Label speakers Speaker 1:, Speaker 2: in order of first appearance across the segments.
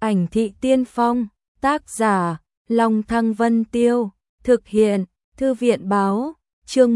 Speaker 1: Ảnh thị tiên phong, tác giả, Long Thăng Vân Tiêu, thực hiện, Thư viện báo, chương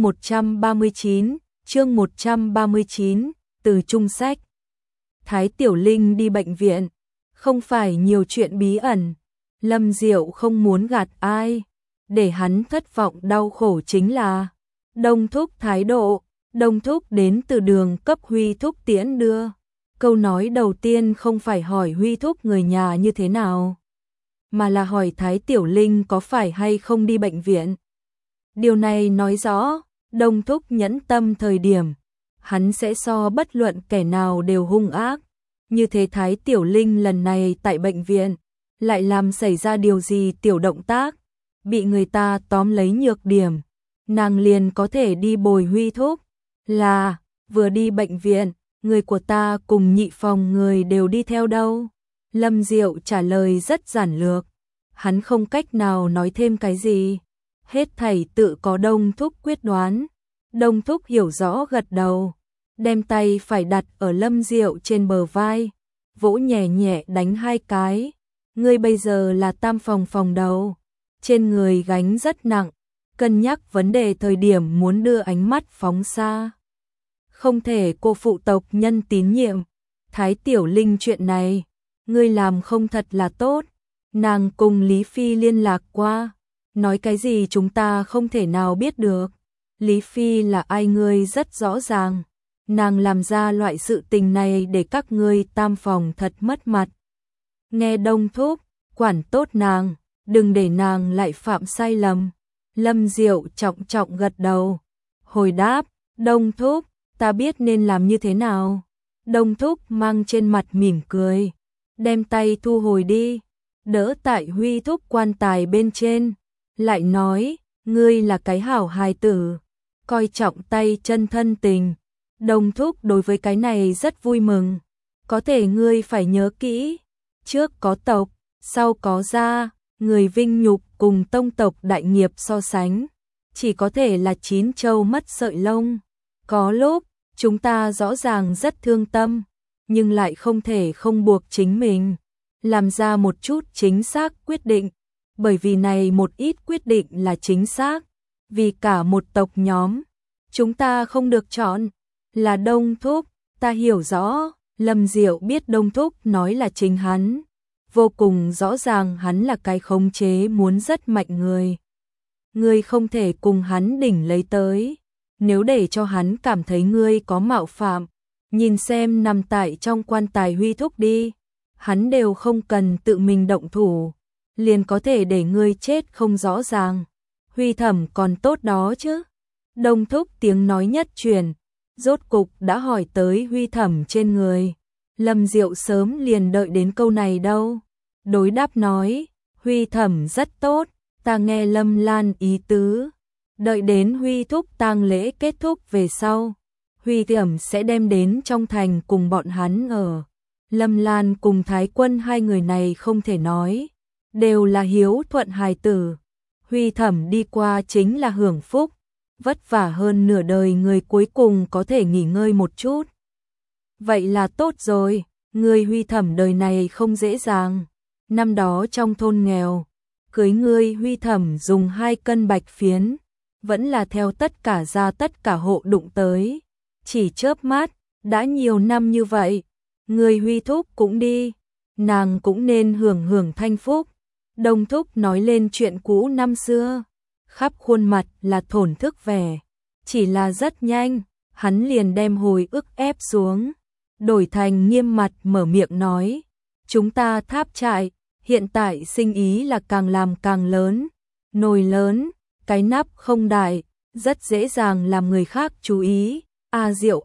Speaker 1: 139, từ trung sách. Thái Tiểu Linh đi bệnh viện, không phải nhiều chuyện bí ẩn, Lâm Diệu không muốn gạt ai, để hắn thất vọng đau khổ chính là Đông Thúc thái độ. Đông Thúc đến từ đường cấp Huy Thúc tiễn đưa. Câu nói đầu tiên không phải hỏi Huy Thúc người nhà như thế nào, mà là hỏi Thái Tiểu Linh có phải hay không đi bệnh viện. Điều này nói rõ, Đông Thúc nhẫn tâm thời điểm, hắn sẽ so bất luận kẻ nào đều hung ác. Như thế Thái Tiểu Linh lần này tại bệnh viện, lại làm xảy ra điều gì tiểu động tác, bị người ta tóm lấy nhược điểm, nàng liền có thể đi bồi Huy Thúc. Là, vừa đi bệnh viện, người của ta cùng nhị phòng người đều đi theo đâu? Lâm Diệu trả lời rất giản lược, hắn không cách nào nói thêm cái gì. Hết thảy tự có Đông Thúc quyết đoán. Đông Thúc hiểu rõ gật đầu, đem tay phải đặt ở Lâm Diệu trên bờ vai, vỗ nhẹ nhẹ đánh 2 cái. Ngươi bây giờ là tam phòng đầu, trên người gánh rất nặng, cân nhắc vấn đề thời điểm muốn đưa ánh mắt phóng xa. Không thể cô phụ tộc nhân tín nhiệm. Thái Tiểu Linh chuyện này, ngươi làm không thật là tốt. Nàng cùng Lý Phi liên lạc qua, nói cái gì chúng ta không thể nào biết được. Lý Phi là ai ngươi rất rõ ràng, nàng làm ra loại sự tình này để các ngươi tam phòng thật mất mặt. Nghe Đông Thúc, quản tốt nàng, đừng để nàng lại phạm sai lầm. Lâm Diệu trọng trọng gật đầu, hồi đáp, Đông Thúc, ta biết nên làm như thế nào. Đông Thúc mang trên mặt mỉm cười, đem tay thu hồi đi, đỡ tại Huy Thúc quan tài bên trên, lại nói, ngươi là cái hảo hài tử, coi trọng tay chân thân tình. Đông Thúc đối với cái này rất vui mừng, có thể ngươi phải nhớ kỹ, trước có tộc, sau có gia, người vinh nhục cùng tông tộc đại nghiệp so sánh, chỉ có thể là 9 châu mất sợi lông. Có lúc, chúng ta rõ ràng rất thương tâm, nhưng lại không thể không buộc chính mình làm ra một chút chính xác quyết định, bởi vì này một ít quyết định là chính xác, vì cả một tộc nhóm. Chúng ta không được chọn, là Đông Thúc, ta hiểu rõ. Lâm Diệu biết Đông Thúc nói là chính hắn, vô cùng rõ ràng hắn là cái khống chế muốn rất mạnh người. Ngươi không thể cùng hắn đỉnh lấy tới, nếu để cho hắn cảm thấy ngươi có mạo phạm, nhìn xem nằm tại trong quan tài Huy Thúc đi, hắn đều không cần tự mình động thủ, liền có thể để ngươi chết không rõ ràng. Huy Thẩm còn tốt đó chứ. Đông Thúc tiếng nói nhất truyền, rốt cục đã hỏi tới Huy Thẩm trên người. Lâm Diệu sớm liền đợi đến câu này đâu. Đối đáp nói, Huy Thẩm rất tốt, ta nghe Lâm Lan ý tứ. Đợi đến Huy Thúc tang lễ kết thúc về sau, Huy Thẩm sẽ đem đến trong thành cùng bọn hắn ở. Lâm Lan cùng Thái Quân hai người này không thể nói, đều là hiếu thuận hài tử. Huy Thẩm đi qua chính là hưởng phúc, vất vả hơn nửa đời người cuối cùng có thể nghỉ ngơi một chút. Vậy là tốt rồi, người Huy Thẩm đời này không dễ dàng. Năm đó trong thôn nghèo, cưới ngươi Huy Thẩm dùng 2 cân bạch phiến, vẫn là theo tất cả gia tất cả hộ đụng tới. Chỉ chớp mắt, đã nhiều năm như vậy, người Huy Thúc cũng đi, nàng cũng nên hưởng thanh phúc. Đông Thúc nói lên chuyện cũ năm xưa, khắp khuôn mặt là thổn thức vẻ, chỉ là rất nhanh, hắn liền đem hồi ức ép xuống, đổi thành nghiêm mặt mở miệng nói, chúng ta Tháp Trại, hiện tại sinh ý là càng làm càng lớn, nồi lớn, cái nắp không đại, rất dễ dàng làm người khác chú ý. Diệu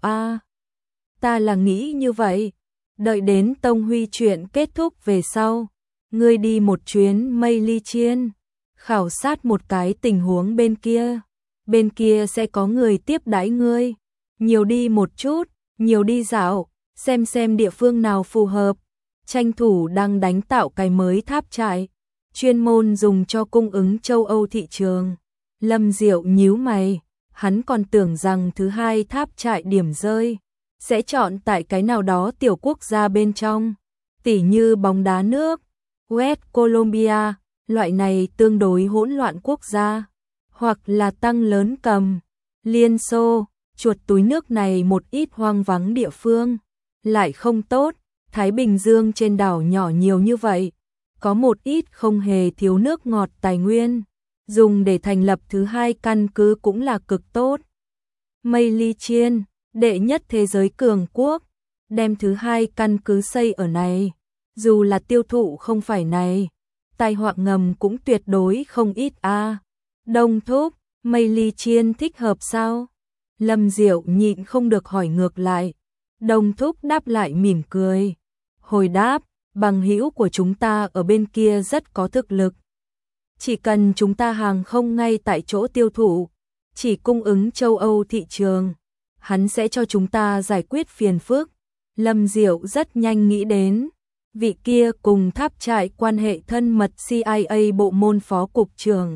Speaker 1: ta là nghĩ như vậy, đợi đến Tông Huy chuyện kết thúc về sau, ngươi đi một chuyến Mây Ly Chiên, khảo sát một cái tình huống bên kia sẽ có người tiếp đãi ngươi, nhiều đi một chút, nhiều đi dạo, xem địa phương nào phù hợp, tranh thủ đang đánh tạo cái mới Tháp Trại, chuyên môn dùng cho cung ứng châu Âu thị trường. Lâm Diệu nhíu mày, hắn còn tưởng rằng thứ 2 Tháp Trại điểm rơi sẽ chọn tại cái nào đó tiểu quốc gia bên trong, tỉ như bóng đá nước, West Colombia, loại này tương đối hỗn loạn quốc gia, hoặc là tăng lớn cầm, Liên Xô, chuột túi nước này một ít hoang vắng địa phương, lại không tốt, Thái Bình Dương trên đảo nhỏ nhiều như vậy, có một ít không hề thiếu nước ngọt tài nguyên, dùng để thành lập thứ hai căn cứ cũng là cực tốt. Mây Ly Chiên, đệ nhất thế giới cường quốc, đem thứ hai căn cứ xây ở này, dù là tiêu thụ không phải này, tai họa ngầm cũng tuyệt đối không ít a. Đông Thúc, Mây Ly Chiên thích hợp sao? Lâm Diệu nhịn không được hỏi ngược lại. Đông Thúc đáp lại mỉm cười. Hồi đáp, bằng hữu của chúng ta ở bên kia rất có thực lực. Chỉ cần chúng ta hàng không ngay tại chỗ tiêu thụ, chỉ cung ứng châu Âu thị trường, hắn sẽ cho chúng ta giải quyết phiền phức. Lâm Diệu rất nhanh nghĩ đến, vị kia cùng Tháp Trại quan hệ thân mật CIA bộ môn phó cục trưởng.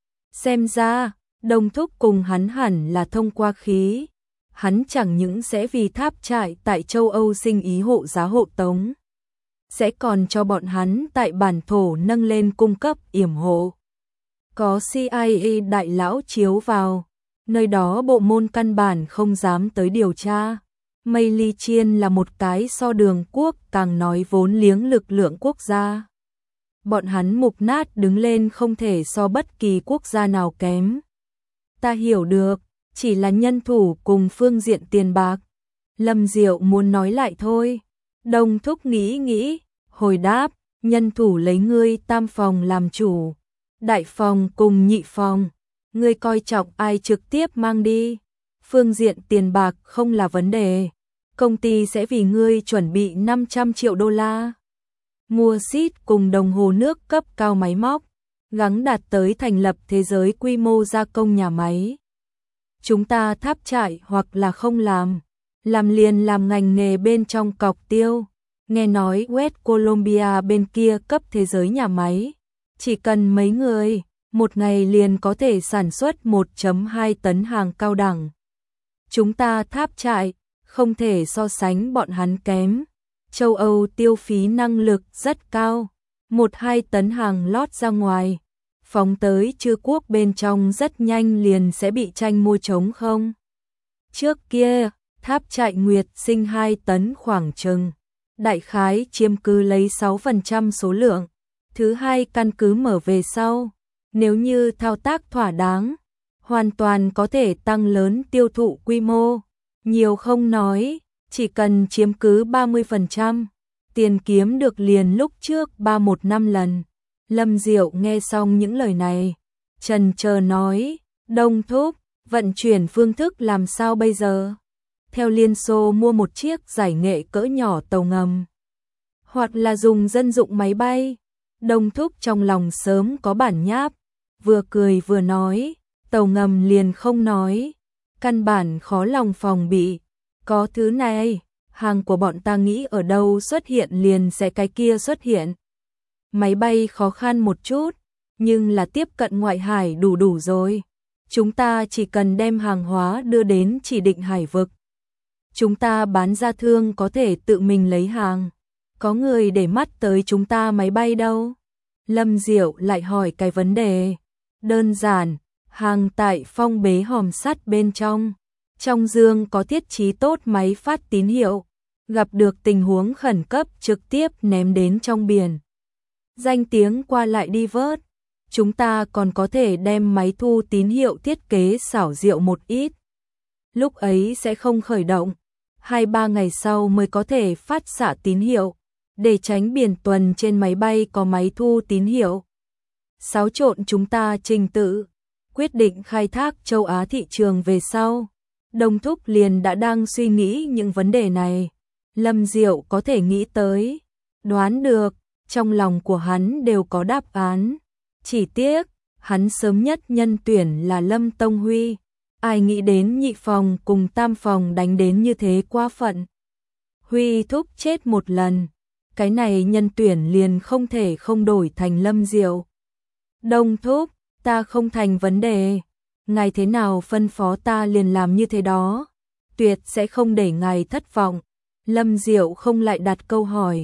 Speaker 1: Xem ra, Đông Thúc cùng hắn hẳn là thông qua khí. Hắn chẳng những sẽ vì Tháp Trại tại châu Âu sinh ý hộ giá hộ tống, sẽ còn cho bọn hắn tại bản thổ nâng lên cung cấp yểm hộ. Có CIA đại lão chiếu vào, nơi đó bộ môn căn bản không dám tới điều tra. Mây Ly Chiên là một cái so đường quốc càng nói vốn liếng lực lượng quốc gia. Bọn hắn mục nát đứng lên không thể so bất kỳ quốc gia nào kém. Ta hiểu được, chỉ là nhân thủ cùng phương diện tiền bạc. Lâm Diệu muốn nói lại thôi. Đông Thúc nghĩ, hồi đáp, nhân thủ lấy ngươi tam phòng làm chủ. Đại phòng cùng nhị phòng, ngươi coi trọng ai trực tiếp mang đi. Phương diện tiền bạc không là vấn đề. Công ty sẽ vì ngươi chuẩn bị 500 triệu đô la. Mua xít cùng đồng hồ nước cấp cao máy móc, gắng đạt tới thành lập thế giới quy mô gia công nhà máy. Chúng ta Tháp Trại hoặc là không làm liền làm ngành nghề bên trong cọc tiêu. Nghe nói West Colombia bên kia cấp thế giới nhà máy, chỉ cần mấy người, một ngày liền có thể sản xuất 1,2 tấn hàng cao đẳng. Chúng ta Tháp Trại không thể so sánh bọn hắn kém. Châu Âu tiêu phí năng lực rất cao, 1-2 tấn hàng lót ra ngoài, phóng tới Trư Quốc bên trong rất nhanh liền sẽ bị tranh mua trống không. Trước kia, Tháp Trại Nguyệt sinh 2 tấn khoảng chừng, đại khái chiếm cứ lấy 6% số lượng. Thứ hai căn cứ mở về sau, nếu như thao tác thỏa đáng, hoàn toàn có thể tăng lớn tiêu thụ quy mô. Nhiều không nói, chỉ cần chiếm cứ 30%, tiền kiếm được liền lúc trước 31 năm lần. Lâm Diệu nghe xong những lời này, chần chờ nói, Đông Thúc, vận chuyển phương thức làm sao bây giờ? Theo Liên Xô mua một chiếc giải nghệ cỡ nhỏ tàu ngầm, hoặc là dùng dân dụng máy bay. Đông Thúc trong lòng sớm có bản nháp, vừa cười vừa nói, tàu ngầm liền không nói, căn bản khó lòng phòng bị, có thứ này, hàng của bọn ta nghĩ ở đâu xuất hiện liền sẽ cái kia xuất hiện. Máy bay khó khăn một chút, nhưng là tiếp cận ngoại hải đủ rồi. Chúng ta chỉ cần đem hàng hóa đưa đến chỉ định hải vực. Chúng ta bán ra thương có thể tự mình lấy hàng. Có người để mắt tới chúng ta máy bay đâu? Lâm Diệu lại hỏi cái vấn đề. Đơn giản, hàng tại phong bế hòm sắt bên trong. Trong dương có thiết trí tốt máy phát tín hiệu. Gặp được tình huống khẩn cấp trực tiếp ném đến trong biển. Danh tiếng qua lại đi vớt. Chúng ta còn có thể đem máy thu tín hiệu thiết kế xảo diệu một ít. Lúc ấy sẽ không khởi động. 2-3 ngày sau mới có thể phát xạ tín hiệu. Để tránh biển tuần trên máy bay có máy thu tín hiệu. Xáo trộn chúng ta trình tự. Quyết định khai thác châu Á thị trường về sau. Đông Thúc liền đã đang suy nghĩ những vấn đề này. Lâm Diệu có thể nghĩ tới. Đoán được, trong lòng của hắn đều có đáp án. Chỉ tiếc, hắn sớm nhất nhân tuyển là Lâm Tông Huy. Ai nghĩ đến nhị phòng cùng tam phòng đánh đến như thế quá phận. Huy Thúc chết một lần. Cái này nhân tuyển liền không thể không đổi thành Lâm Diệu. Đông Thúc, ta không thành vấn đề. Ngài thế nào phân phó ta liền làm như thế đó. Tuyệt sẽ không để ngài thất vọng. Lâm Diệu không lại đặt câu hỏi.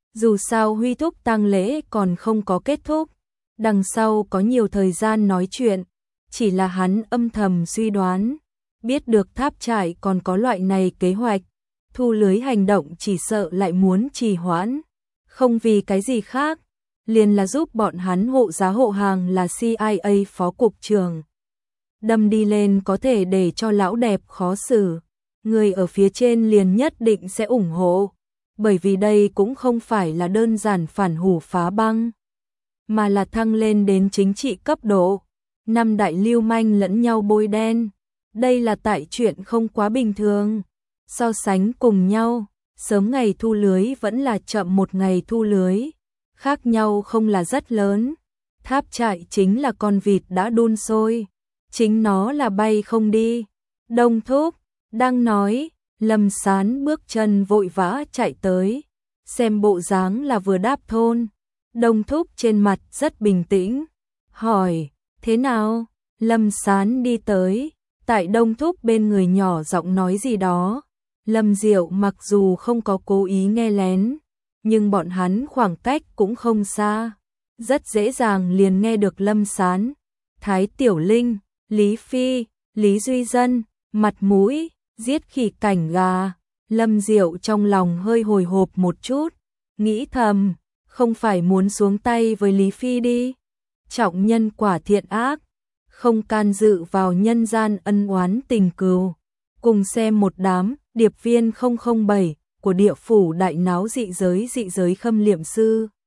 Speaker 1: Dù sao Huy thúc tang lễ còn không có kết thúc, đằng sau có nhiều thời gian nói chuyện, chỉ là hắn âm thầm suy đoán, biết được Tháp Trại còn có loại này kế hoạch, thu lưới hành động chỉ sợ lại muốn trì hoãn, không vì cái gì khác, liền là giúp bọn hắn hộ giá hộ hàng là CIA phó cục trưởng. Đâm đi lên có thể để cho lão đẹp khó xử, người ở phía trên liền nhất định sẽ ủng hộ, bởi vì đây cũng không phải là đơn giản phản hủ phá băng, mà là thăng lên đến chính trị cấp độ. Năm đại lưu manh lẫn nhau bôi đen, đây là tại chuyện không quá bình thường. So sánh cùng nhau, sớm ngày thu lưới vẫn là chậm một ngày thu lưới, khác nhau không là rất lớn. Tháp Trại chính là con vịt đã đun sôi, chính nó là bay không đi. Đông thúc, đang nói, Lâm Sán bước chân vội vã chạy tới, xem bộ dáng là vừa đáp thôn. Đông thúc trên mặt rất bình tĩnh, hỏi, thế nào? Lâm Sán đi tới, tại Đông thúc bên người nhỏ giọng nói gì đó. Lâm Diệu mặc dù không có cố ý nghe lén, nhưng bọn hắn khoảng cách cũng không xa, rất dễ dàng liền nghe được Lâm Sán, Thái Tiểu Linh, Lý Phi, Lý Duy Dân, mặt mũi, giết khỉ cảnh gà. Lâm Diệu trong lòng hơi hồi hộp một chút, nghĩ thầm, không phải muốn xuống tay với Lý Phi đi. Trọng nhân quả thiện ác, không can dự vào nhân gian ân oán tình cừu. Cùng xem một đám điệp viên 007 của địa phủ đại náo dị giới khâm liệm sư.